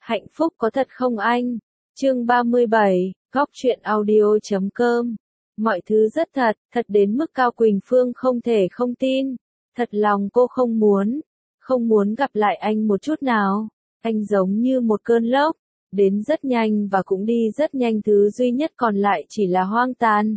Hạnh phúc có thật không anh? Chương 37, Góc truyện audio.com. Mọi thứ rất thật, thật đến mức Cao Quỳnh Phương không thể không tin. Thật lòng cô không muốn gặp lại anh một chút nào. Anh giống như một cơn lốc, đến rất nhanh và cũng đi rất nhanh, thứ duy nhất còn lại chỉ là hoang tàn.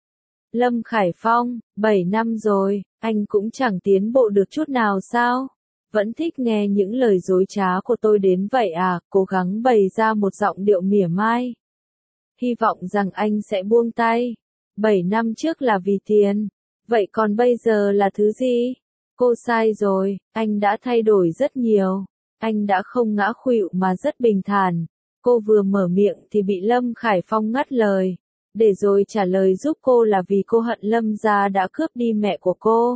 Lâm Khải Phong, 7 năm rồi, anh cũng chẳng tiến bộ được chút nào sao? Vẫn thích nghe những lời dối trá của tôi đến vậy à? Cố gắng bày ra một giọng điệu mỉa mai. Hy vọng rằng anh sẽ buông tay. 7 năm trước là vì tiền. Vậy còn bây giờ là thứ gì? Cô sai rồi, anh đã thay đổi rất nhiều. Anh đã không ngã khuỵu mà rất bình thản. Cô vừa mở miệng thì bị Lâm Khải Phong ngắt lời. Để rồi trả lời giúp cô là vì cô hận Lâm gia đã cướp đi mẹ của cô.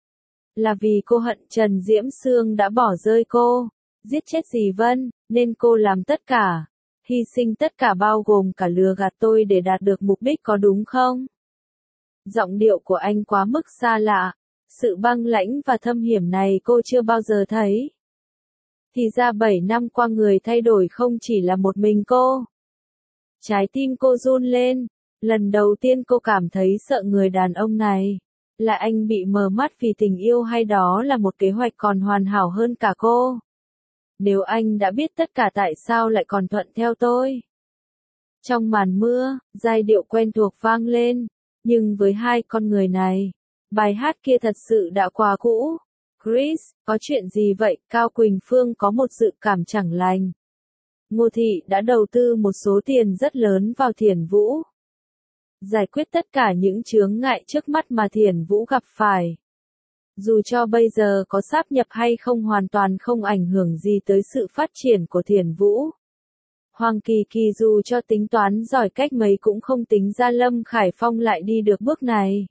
Là vì cô hận Trần Diễm Sương đã bỏ rơi cô, giết chết dì Vân, nên cô làm tất cả, hy sinh tất cả bao gồm cả lừa gạt tôi để đạt được mục đích, có đúng không? Giọng điệu của anh quá mức xa lạ, sự băng lãnh và thâm hiểm này cô chưa bao giờ thấy. Thì ra 7 năm qua người thay đổi không chỉ là một mình cô. Trái tim cô run lên, lần đầu tiên cô cảm thấy sợ người đàn ông này. Là anh bị mờ mắt vì tình yêu hay đó là một kế hoạch còn hoàn hảo hơn cả cô? Nếu anh đã biết tất cả tại sao lại còn thuận theo tôi? Trong màn mưa, giai điệu quen thuộc vang lên, nhưng với hai con người này, bài hát kia thật sự đã quá cũ. Chris, có chuyện gì vậy? Cao Quỳnh Phương có một dự cảm chẳng lành. Ngô Thị đã đầu tư một số tiền rất lớn vào Thiển Vũ. Giải quyết tất cả những chướng ngại trước mắt mà Thiển Vũ gặp phải. Dù cho bây giờ có sáp nhập hay không hoàn toàn không ảnh hưởng gì tới sự phát triển của Thiển Vũ. Hoàng Kỳ Kỳ dù cho tính toán giỏi cách mấy cũng không tính ra Lâm Khải Phong lại đi được bước này.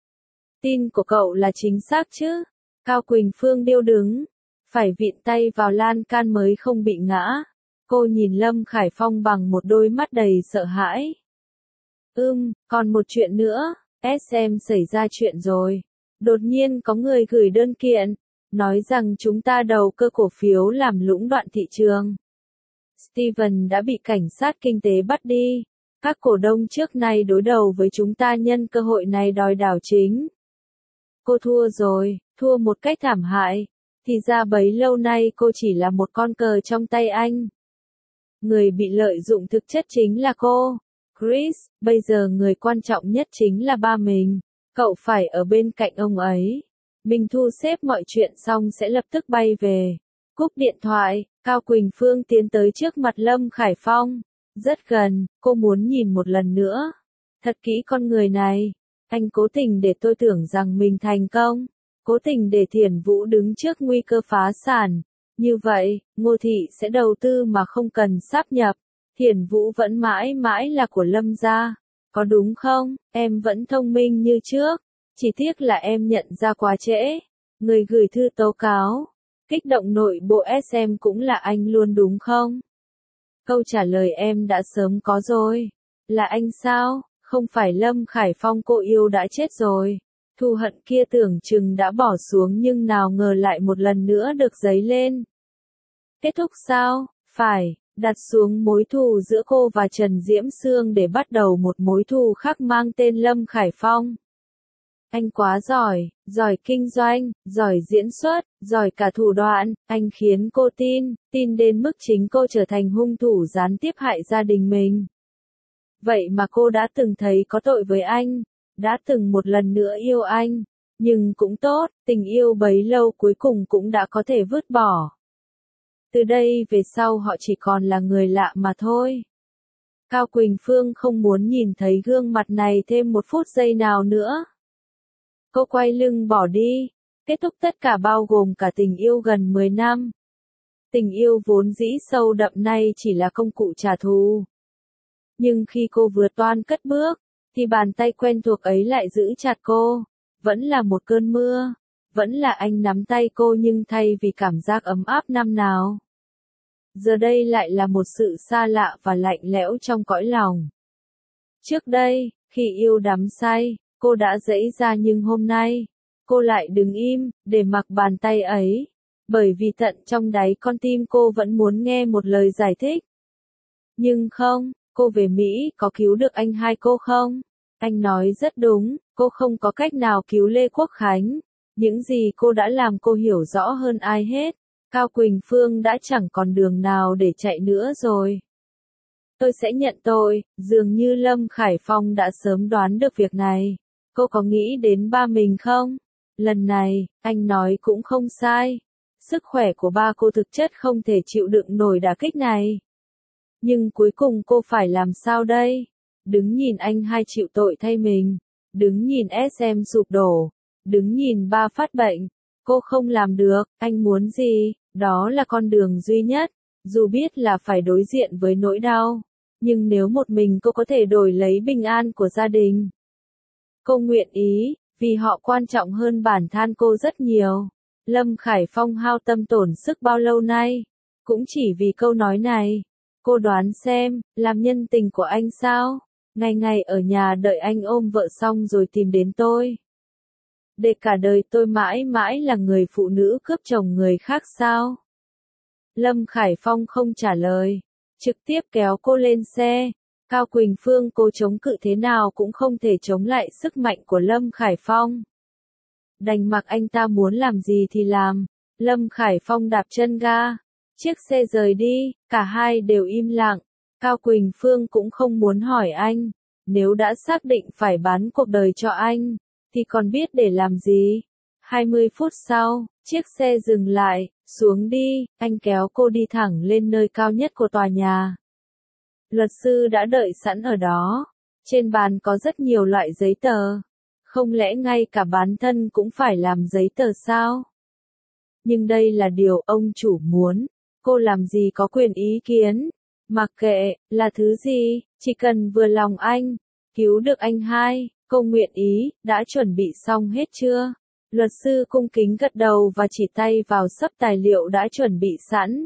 Tin của cậu là chính xác chứ? Cao Quỳnh Phương điêu đứng, phải vịn tay vào lan can mới không bị ngã. Cô nhìn Lâm Khải Phong bằng một đôi mắt đầy sợ hãi. Còn một chuyện nữa, SM xảy ra chuyện rồi. Đột nhiên có người gửi đơn kiện, nói rằng chúng ta đầu cơ cổ phiếu làm lũng đoạn thị trường. Steven đã bị cảnh sát kinh tế bắt đi. Các cổ đông trước nay đối đầu với chúng ta nhân cơ hội này đòi đảo chính. Cô thua rồi, thua một cách thảm hại. Thì ra bấy lâu nay cô chỉ là một con cờ trong tay anh. Người bị lợi dụng thực chất chính là cô. Chris, bây giờ người quan trọng nhất chính là ba mình. Cậu phải ở bên cạnh ông ấy. Mình thu xếp mọi chuyện xong sẽ lập tức bay về. Cúp điện thoại, Cao Quỳnh Phương tiến tới trước mặt Lâm Khải Phong. Rất gần, cô muốn nhìn một lần nữa. Thật kỹ con người này. Anh cố tình để tôi tưởng rằng mình thành công. Cố tình để Thiển Vũ đứng trước nguy cơ phá sản. Như vậy, Ngô Thị sẽ đầu tư mà không cần sáp nhập. Thiển Vũ vẫn mãi mãi là của Lâm gia. Có đúng không? Em vẫn thông minh như trước. Chỉ tiếc là em nhận ra quá trễ. Người gửi thư tố cáo. Kích động nội bộ SM cũng là anh luôn đúng không? Câu trả lời em đã sớm có rồi. Là anh sao? Không phải Lâm Khải Phong cô yêu đã chết rồi. Thù hận kia tưởng chừng đã bỏ xuống nhưng nào ngờ lại một lần nữa được dấy lên. Kết thúc sao? Phải, đặt xuống mối thù giữa cô và Trần Diễm Sương để bắt đầu một mối thù khác mang tên Lâm Khải Phong. Anh quá giỏi, giỏi kinh doanh, giỏi diễn xuất, giỏi cả thủ đoạn, anh khiến cô tin đến mức chính cô trở thành hung thủ gián tiếp hại gia đình mình. Vậy mà cô đã từng thấy có tội với anh, đã từng một lần nữa yêu anh, nhưng cũng tốt, tình yêu bấy lâu cuối cùng cũng đã có thể vứt bỏ. Từ đây về sau họ chỉ còn là người lạ mà thôi. Cao Quỳnh Phương không muốn nhìn thấy gương mặt này thêm một phút giây nào nữa. Cô quay lưng bỏ đi, kết thúc tất cả bao gồm cả tình yêu gần 10 năm. Tình yêu vốn dĩ sâu đậm nay chỉ là công cụ trả thù. Nhưng khi cô vừa toan cất bước, thì bàn tay quen thuộc ấy lại giữ chặt cô. Vẫn là một cơn mưa, vẫn là anh nắm tay cô nhưng thay vì cảm giác ấm áp năm nào. Giờ đây lại là một sự xa lạ và lạnh lẽo trong cõi lòng. Trước đây, khi yêu đắm say, cô đã giãy ra nhưng hôm nay, cô lại đứng im, để mặc bàn tay ấy. Bởi vì tận trong đáy con tim cô vẫn muốn nghe một lời giải thích. Nhưng không, cô về Mỹ có cứu được anh hai cô không? Anh nói rất đúng, cô không có cách nào cứu Lê Quốc Khánh. Những gì cô đã làm cô hiểu rõ hơn ai hết. Cao Quỳnh Phương đã chẳng còn đường nào để chạy nữa rồi. Tôi sẽ nhận tội, dường như Lâm Khải Phong đã sớm đoán được việc này. Cô có nghĩ đến ba mình không? Lần này, anh nói cũng không sai. Sức khỏe của ba cô thực chất không thể chịu đựng nổi đả kích này. Nhưng cuối cùng cô phải làm sao đây? Đứng nhìn anh hai chịu tội thay mình. Đứng nhìn SM sụp đổ. Đứng nhìn ba phát bệnh. Cô không làm được, anh muốn gì? Đó là con đường duy nhất. Dù biết là phải đối diện với nỗi đau. Nhưng nếu một mình cô có thể đổi lấy bình an của gia đình. Cô nguyện ý, vì họ quan trọng hơn bản thân cô rất nhiều. Lâm Khải Phong hao tâm tổn sức bao lâu nay? Cũng chỉ vì câu nói này. Cô đoán xem, làm nhân tình của anh sao? Ngày ngày ở nhà đợi anh ôm vợ xong rồi tìm đến tôi. Để cả đời tôi mãi mãi là người phụ nữ cướp chồng người khác sao? Lâm Khải Phong không trả lời. Trực tiếp kéo cô lên xe. Cao Quỳnh Phương cố chống cự thế nào cũng không thể chống lại sức mạnh của Lâm Khải Phong. Đành mặc anh ta muốn làm gì thì làm. Lâm Khải Phong đạp chân ga. Chiếc xe rời đi, cả hai đều im lặng. Cao Quỳnh Phương cũng không muốn hỏi anh. Nếu đã xác định phải bán cuộc đời cho anh, thì còn biết để làm gì? 20 phút sau, chiếc xe dừng lại, xuống đi, anh kéo cô đi thẳng lên nơi cao nhất của tòa nhà. Luật sư đã đợi sẵn ở đó. Trên bàn có rất nhiều loại giấy tờ. Không lẽ ngay cả bán thân cũng phải làm giấy tờ sao? Nhưng đây là điều ông chủ muốn. Cô làm gì có quyền ý kiến. Mặc kệ, là thứ gì, chỉ cần vừa lòng anh. Cứu được anh hai, cô nguyện ý, đã chuẩn bị xong hết chưa? Luật sư cung kính gật đầu và chỉ tay vào xấp tài liệu đã chuẩn bị sẵn.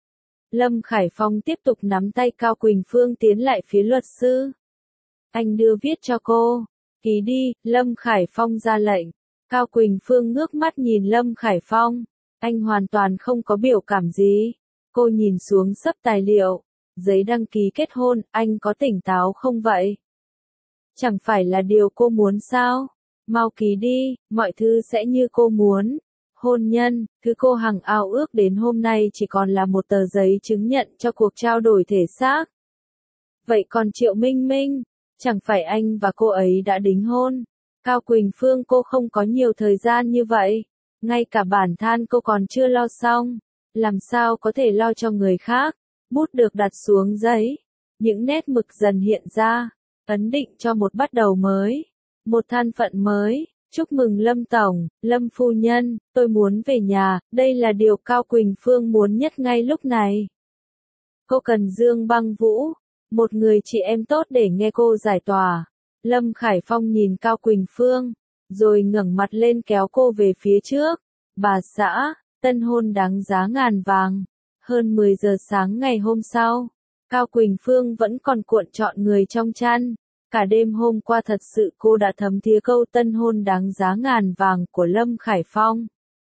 Lâm Khải Phong tiếp tục nắm tay Cao Quỳnh Phương tiến lại phía luật sư. Anh đưa viết cho cô. Ký đi, Lâm Khải Phong ra lệnh. Cao Quỳnh Phương ngước mắt nhìn Lâm Khải Phong. Anh hoàn toàn không có biểu cảm gì. Cô nhìn xuống xấp tài liệu. Giấy đăng ký kết hôn, anh có tỉnh táo không vậy? Chẳng phải là điều cô muốn sao? Mau ký đi, mọi thứ sẽ như cô muốn. Hôn nhân, thứ cô hằng ao ước đến hôm nay chỉ còn là một tờ giấy chứng nhận cho cuộc trao đổi thể xác. Vậy còn Triệu Minh Minh, chẳng phải anh và cô ấy đã đính hôn? Cao Quỳnh Phương, cô không có nhiều thời gian như vậy. Ngay cả bản thân cô còn chưa lo xong. Làm sao có thể lo cho người khác? Bút được đặt xuống giấy. Những nét mực dần hiện ra. Ấn định cho một bắt đầu mới. Một thân phận mới. Chúc mừng Lâm Tổng, Lâm Phu Nhân, tôi muốn về nhà, đây là điều Cao Quỳnh Phương muốn nhất ngay lúc này. Cô cần Dương Băng Vũ, một người chị em tốt để nghe cô giải tỏa. Lâm Khải Phong nhìn Cao Quỳnh Phương, rồi ngẩng mặt lên kéo cô về phía trước. Bà xã, tân hôn đáng giá ngàn vàng. Hơn 10 giờ sáng ngày hôm sau, Cao Quỳnh Phương vẫn còn cuộn trọn người trong chăn. Cả đêm hôm qua thật sự cô đã thấm thía câu tân hôn đáng giá ngàn vàng của Lâm Khải Phong.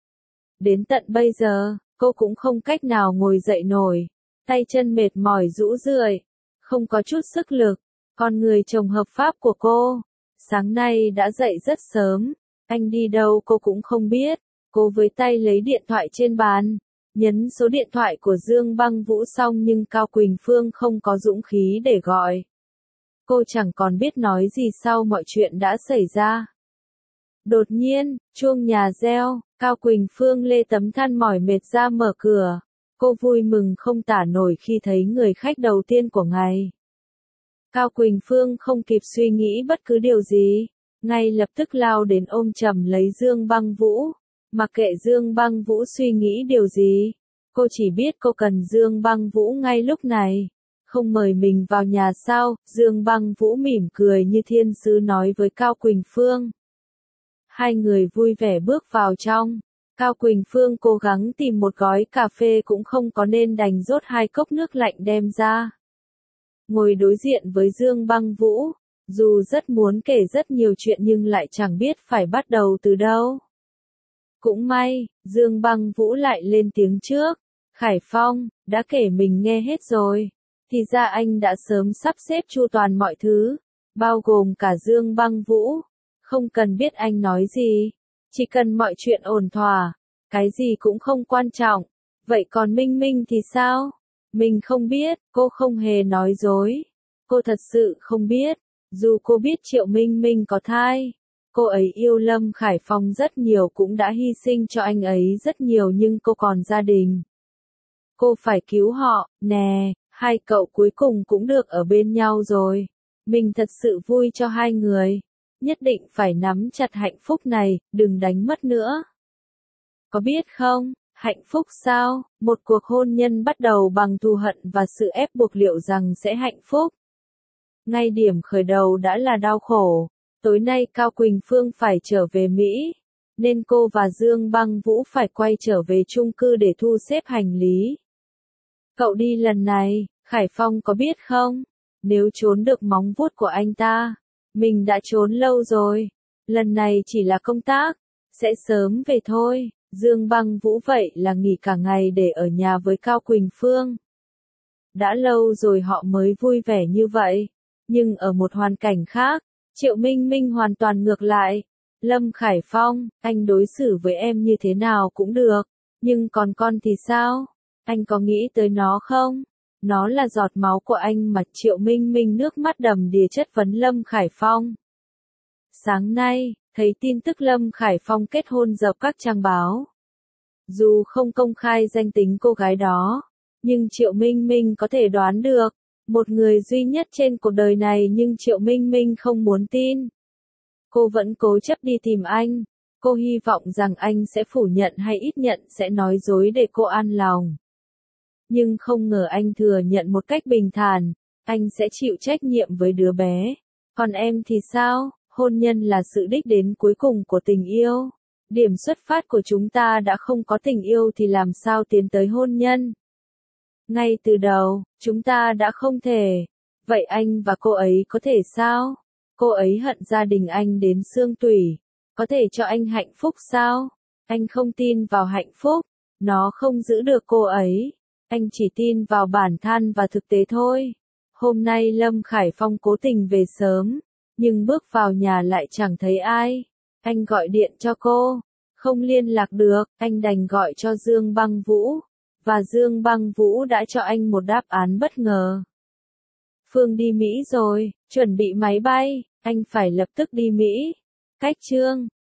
Đến tận bây giờ, cô cũng không cách nào ngồi dậy nổi. Tay chân mệt mỏi rũ rượi, không có chút sức lực. Con người chồng hợp pháp của cô, sáng nay đã dậy rất sớm. Anh đi đâu cô cũng không biết. Cô với tay lấy điện thoại trên bàn, nhấn số điện thoại của Dương Băng Vũ xong nhưng Cao Quỳnh Phương không có dũng khí để gọi. Cô chẳng còn biết nói gì sau mọi chuyện đã xảy ra. Đột nhiên, chuông nhà reo, Cao Quỳnh Phương lê tấm khăn mỏi mệt ra mở cửa. Cô vui mừng không tả nổi khi thấy người khách đầu tiên của ngày. Cao Quỳnh Phương không kịp suy nghĩ bất cứ điều gì, ngay lập tức lao đến ôm chầm lấy Dương Băng Vũ. Mặc kệ Dương Băng Vũ suy nghĩ điều gì, cô chỉ biết cô cần Dương Băng Vũ ngay lúc này. Không mời mình vào nhà sao? Dương Băng Vũ mỉm cười như thiên sứ nói với Cao Quỳnh Phương. Hai người vui vẻ bước vào trong. Cao Quỳnh Phương cố gắng tìm một gói cà phê cũng không có nên đành rót 2 cốc nước lạnh đem ra. Ngồi đối diện với Dương Băng Vũ, dù rất muốn kể rất nhiều chuyện nhưng lại chẳng biết phải bắt đầu từ đâu. Cũng may, Dương Băng Vũ lại lên tiếng trước. Khải Phong, đã kể mình nghe hết rồi. Thì ra anh đã sớm sắp xếp chu toàn mọi thứ, bao gồm cả Dương Băng Vũ. Không cần biết anh nói gì, chỉ cần mọi chuyện ổn thỏa, cái gì cũng không quan trọng. Vậy còn Minh Minh thì sao? Mình không biết, cô không hề nói dối. Cô thật sự không biết, dù cô biết Triệu Minh Minh có thai. Cô ấy yêu Lâm Khải Phong rất nhiều, cũng đã hy sinh cho anh ấy rất nhiều, nhưng cô còn gia đình. Cô phải cứu họ, nè, hai cậu cuối cùng cũng được ở bên nhau rồi. Mình thật sự vui cho hai người. Nhất định phải nắm chặt hạnh phúc này, đừng đánh mất nữa. Có biết không, hạnh phúc sao? Một cuộc hôn nhân bắt đầu bằng thù hận và sự ép buộc liệu rằng sẽ hạnh phúc. Ngay điểm khởi đầu đã là đau khổ. Tối nay Cao Quỳnh Phương phải trở về Mỹ, nên cô và Dương Băng Vũ phải quay trở về chung cư để thu xếp hành lý. Cậu đi lần này, Khải Phong có biết không? Nếu trốn được móng vuốt của anh ta, mình đã trốn lâu rồi. Lần này chỉ là công tác, sẽ sớm về thôi. Dương Băng Vũ vậy là nghỉ cả ngày để ở nhà với Cao Quỳnh Phương. Đã lâu rồi họ mới vui vẻ như vậy. Nhưng ở một hoàn cảnh khác, Triệu Minh Minh hoàn toàn ngược lại. Lâm Khải Phong, anh đối xử với em như thế nào cũng được. Nhưng còn con thì sao? Anh có nghĩ tới nó không? Nó là giọt máu của anh mà. Triệu Minh Minh nước mắt đầm đìa chất vấn Lâm Khải Phong. Sáng nay, thấy tin tức Lâm Khải Phong kết hôn dập các trang báo. Dù không công khai danh tính cô gái đó, nhưng Triệu Minh Minh có thể đoán được. Một người duy nhất trên cuộc đời này, nhưng Triệu Minh Minh không muốn tin. Cô vẫn cố chấp đi tìm anh. Cô hy vọng rằng anh sẽ phủ nhận hay ít nhận sẽ nói dối để cô an lòng. Nhưng không ngờ anh thừa nhận một cách bình thản, anh sẽ chịu trách nhiệm với đứa bé. Còn em thì sao? Hôn nhân là sự đích đến cuối cùng của tình yêu. Điểm xuất phát của chúng ta đã không có tình yêu thì làm sao tiến tới hôn nhân? Ngay từ đầu, chúng ta đã không thể. Vậy anh và cô ấy có thể sao? Cô ấy hận gia đình anh đến xương tủy. Có thể cho anh hạnh phúc sao? Anh không tin vào hạnh phúc. Nó không giữ được cô ấy. Anh chỉ tin vào bản thân và thực tế thôi. Hôm nay Lâm Khải Phong cố tình về sớm, nhưng bước vào nhà lại chẳng thấy ai. Anh gọi điện cho cô, không liên lạc được, anh đành gọi cho Dương Băng Vũ. Và Dương Băng Vũ đã cho anh một đáp án bất ngờ. Phương đi Mỹ rồi, chuẩn bị máy bay, anh phải lập tức đi Mỹ. Cách chương